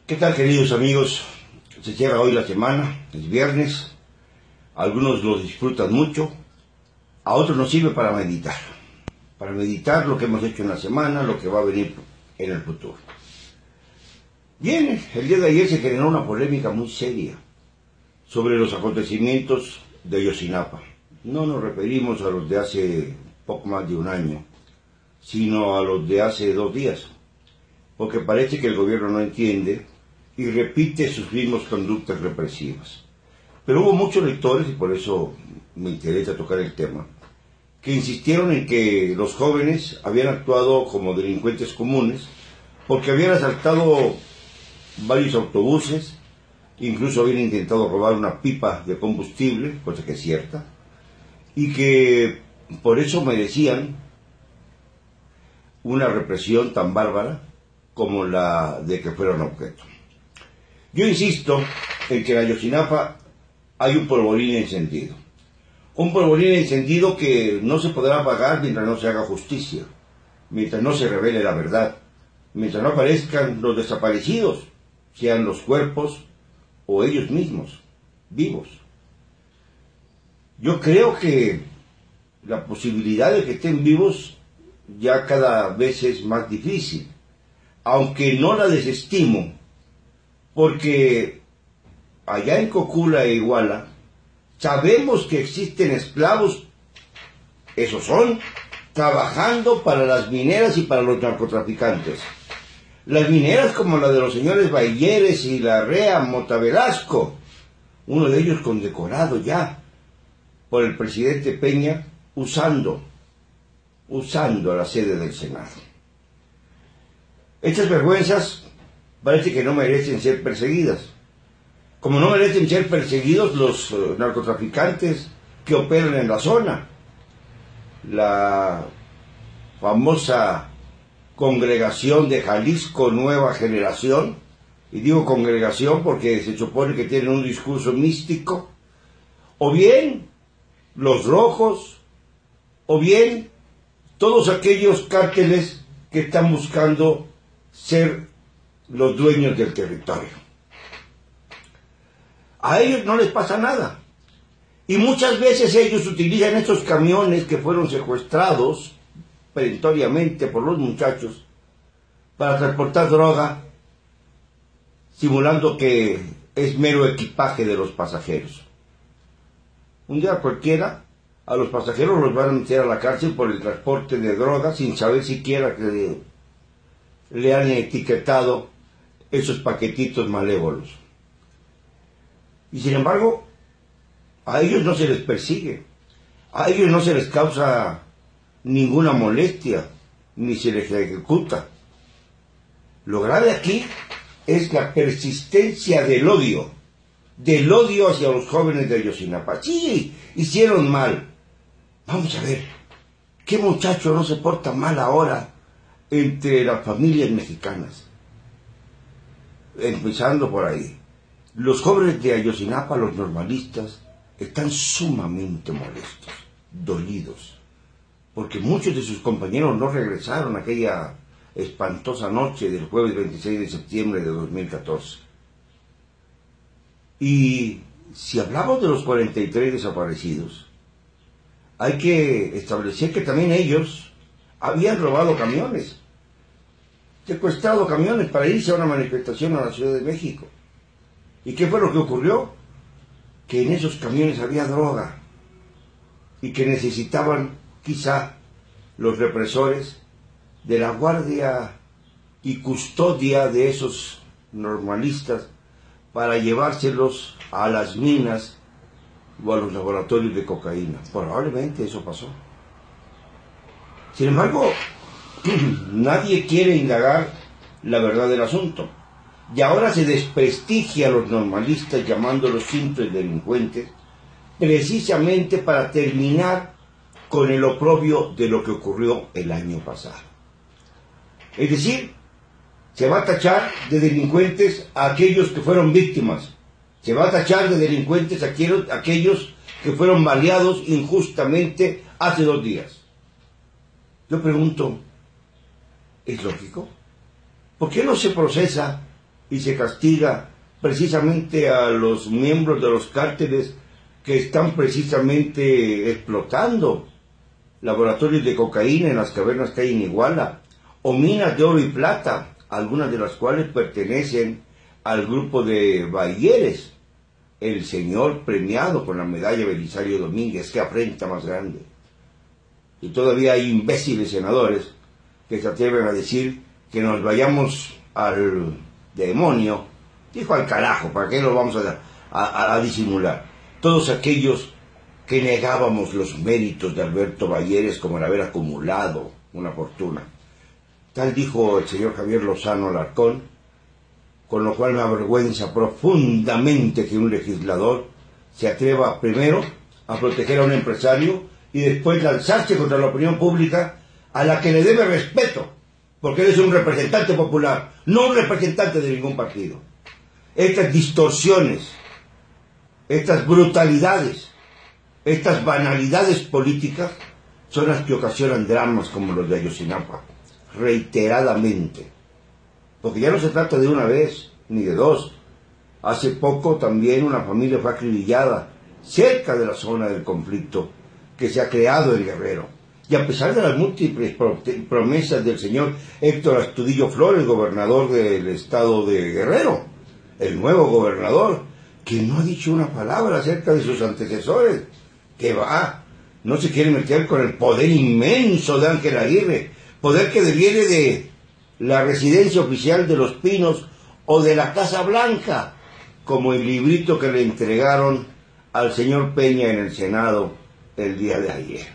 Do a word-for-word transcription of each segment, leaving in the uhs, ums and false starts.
¿Qué tal, queridos amigos? Se cierra hoy la semana, es viernes, algunos lo disfrutan mucho, a otros nos sirve para meditar, para meditar lo que hemos hecho en la semana, lo que va a venir en el futuro. Bien, el día de ayer se generó una polémica muy seria sobre los acontecimientos de Ayotzinapa. No nos referimos a los de hace poco más de un año, sino a los de hace dos días, porque parece que el gobierno no entiende y repite sus mismas conductas represivas. Pero hubo muchos lectores, y por eso me interesa tocar el tema, que insistieron en que los jóvenes habían actuado como delincuentes comunes porque habían asaltado varios autobuses, incluso habían intentado robar una pipa de combustible, cosa que es cierta, y que por eso merecían una represión tan bárbara como la de que fueron objeto. Yo insisto en que en Ayotzinapa hay un polvorín encendido. Un polvorín encendido que no se podrá apagar mientras no se haga justicia, mientras no se revele la verdad, mientras no aparezcan los desaparecidos, sean los cuerpos o ellos mismos, vivos. Yo creo que la posibilidad de que estén vivos ya cada vez es más difícil, aunque no la desestimo, porque allá en Cocula e Iguala sabemos que existen esclavos, esos son, trabajando para las mineras y para los narcotraficantes. Las mineras como la de los señores Bayeres y la Rea Mota Velasco, uno de ellos condecorado ya por el presidente Peña, usando, usando la sede del Senado. Estas vergüenzas parece que no merecen ser perseguidas, como no merecen ser perseguidos los uh, narcotraficantes que operan en la zona. La famosa congregación de Jalisco Nueva Generación, y digo congregación porque se supone que tienen un discurso místico, o bien los rojos, o bien todos aquellos cárteles que están buscando ser los dueños del territorio. A ellos no les pasa nada. Y muchas veces ellos utilizan estos camiones que fueron secuestrados perentoriamente por los muchachos para transportar droga, simulando que es mero equipaje de los pasajeros. Un día cualquiera, a los pasajeros los van a meter a la cárcel por el transporte de droga sin saber siquiera que le han etiquetado esos paquetitos malévolos. Y sin embargo, a ellos no se les persigue, a ellos no se les causa ninguna molestia, ni se les ejecuta. Lo grave aquí es la persistencia del odio, del odio hacia los jóvenes de Ayotzinapa. Sí, hicieron mal. Vamos a ver, ¿qué muchacho no se porta mal ahora entre las familias mexicanas? Empezando por ahí. Los jóvenes de Ayotzinapa, los normalistas, están sumamente molestos, dolidos, porque muchos de sus compañeros no regresaron aquella espantosa noche del jueves veintiséis de septiembre de dos mil catorce. Y si hablamos de los cuarenta y tres desaparecidos, hay que establecer que también ellos habían robado camiones, secuestrado camiones para irse a una manifestación a la Ciudad de México. ¿Y qué fue lo que ocurrió? Que en esos camiones había droga y que necesitaban quizá los represores de la guardia y custodia de esos normalistas para llevárselos a las minas o a los laboratorios de cocaína. Probablemente eso pasó. Sin embargo, nadie quiere indagar la verdad del asunto. Y ahora se desprestigia a los normalistas llamándolos simples delincuentes, precisamente para terminar con el oprobio de lo que ocurrió el año pasado. Es decir, se va a tachar de delincuentes a aquellos que fueron víctimas, se va a tachar de delincuentes a aquellos, a aquellos que fueron baleados injustamente hace dos días. Yo pregunto, ¿es lógico? ¿Por qué no se procesa y se castiga precisamente a los miembros de los cárteles que están precisamente explotando laboratorios de cocaína en las cavernas que hay en Iguala, o minas de oro y plata, algunas de las cuales pertenecen al grupo de Bayeres, el señor premiado con la medalla Belisario Domínguez. Qué afrenta más grande. Y todavía hay imbéciles senadores que se atreven a decir que nos vayamos al demonio, dijo al carajo, ¿para qué lo vamos a, a, a disimular? Todos aquellos que negábamos los méritos de Alberto Bayeres como el haber acumulado una fortuna. Tal dijo el señor Javier Lozano Alarcón, con lo cual me avergüenza profundamente que un legislador se atreva primero a proteger a un empresario y después lanzarse contra la opinión pública a la que le debe respeto, porque él es un representante popular, no un representante de ningún partido. Estas distorsiones, estas brutalidades, estas banalidades políticas son las que ocasionan dramas como los de Ayotzinapa, reiteradamente. Porque ya no se trata de una vez, ni de dos. Hace poco también una familia fue acribillada cerca de la zona del conflicto que se ha creado en Guerrero. Y a pesar de las múltiples promesas del señor Héctor Astudillo Flores, gobernador del estado de Guerrero, el nuevo gobernador, que no ha dicho una palabra acerca de sus antecesores, que va, no se quiere meter con el poder inmenso de Ángel Aguirre, poder que deviene de la residencia oficial de Los Pinos o de la Casa Blanca, como el librito que le entregaron al señor Peña en el Senado el día de ayer.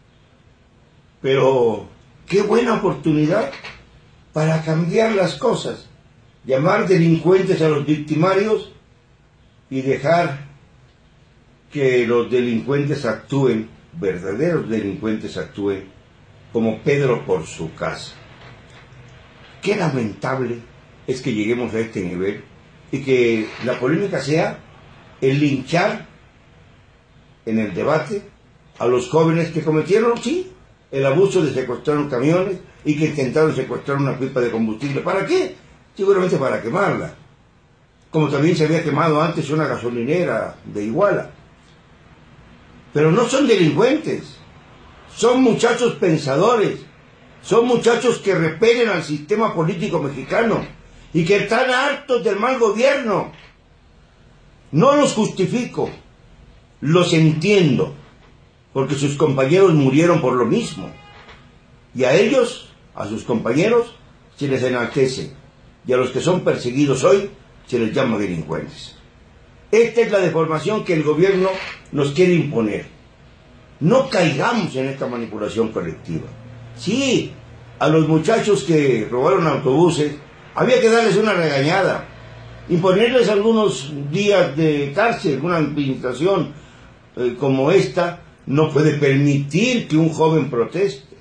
Pero qué buena oportunidad para cambiar las cosas, llamar delincuentes a los victimarios y dejar que los delincuentes actúen, verdaderos delincuentes actúen, como Pedro por su casa. Qué lamentable es que lleguemos a este nivel y que la polémica sea el linchar en el debate a los jóvenes que cometieron, sí, el abuso de secuestrar camiones y que intentaron secuestrar una pipa de combustible. ¿Para qué? Seguramente para quemarla. Como también se había quemado antes una gasolinera de Iguala. Pero no son delincuentes, son muchachos pensadores, son muchachos que repelen al sistema político mexicano y que están hartos del mal gobierno. No los justifico, los entiendo, porque sus compañeros murieron por lo mismo. Y a ellos, a sus compañeros, se les enaltece, y a los que son perseguidos hoy se les llama delincuentes. Esta es la deformación que el gobierno nos quiere imponer. No caigamos en esta manipulación colectiva. Sí, a los muchachos que robaron autobuses había que darles una regañada, imponerles algunos días de cárcel. Una administración eh, como esta no puede permitir que un joven proteste.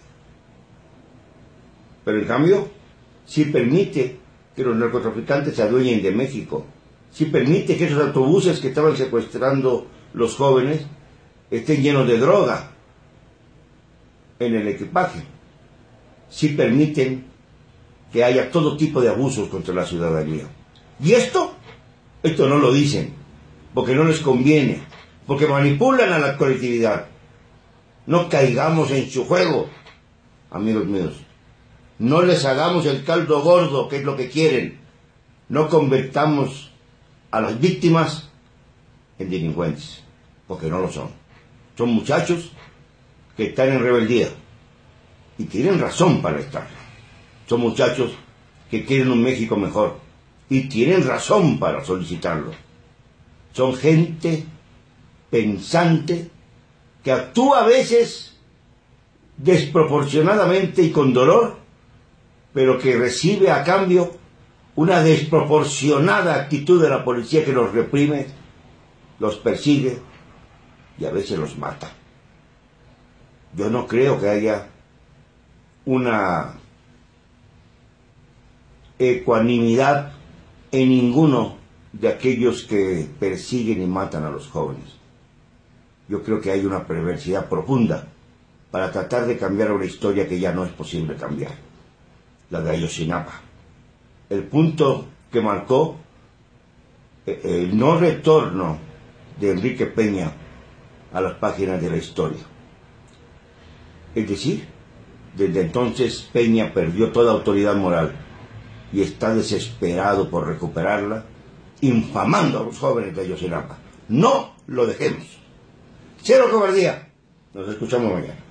Pero en cambio, sí permite que los narcotraficantes se adueñen de México. Sí permite que esos autobuses que estaban secuestrando los jóvenes estén llenos de droga en el equipaje. Sí permiten que haya todo tipo de abusos contra la ciudadanía. ¿Y esto? Esto no lo dicen, porque no les conviene, porque manipulan a la colectividad. No caigamos en su juego, amigos míos. No les hagamos el caldo gordo, que es lo que quieren. No convertamos a las víctimas en delincuentes, porque no lo son. Son muchachos que están en rebeldía y tienen razón para estar. Son muchachos que quieren un México mejor y tienen razón para solicitarlo. Son gente pensante que actúa a veces desproporcionadamente y con dolor, pero que recibe a cambio una desproporcionada actitud de la policía que los reprime, los persigue y a veces los mata. Yo no creo que haya una ecuanimidad en ninguno de aquellos que persiguen y matan a los jóvenes. Yo creo que hay una perversidad profunda para tratar de cambiar una historia que ya no es posible cambiar, la de Ayotzinapa. El punto que marcó el no retorno de Enrique Peña a las páginas de la historia. Es decir, desde entonces Peña perdió toda autoridad moral y está desesperado por recuperarla, infamando a los jóvenes de Ayotzinapa. No lo dejemos. Cero cobardía. Nos escuchamos mañana.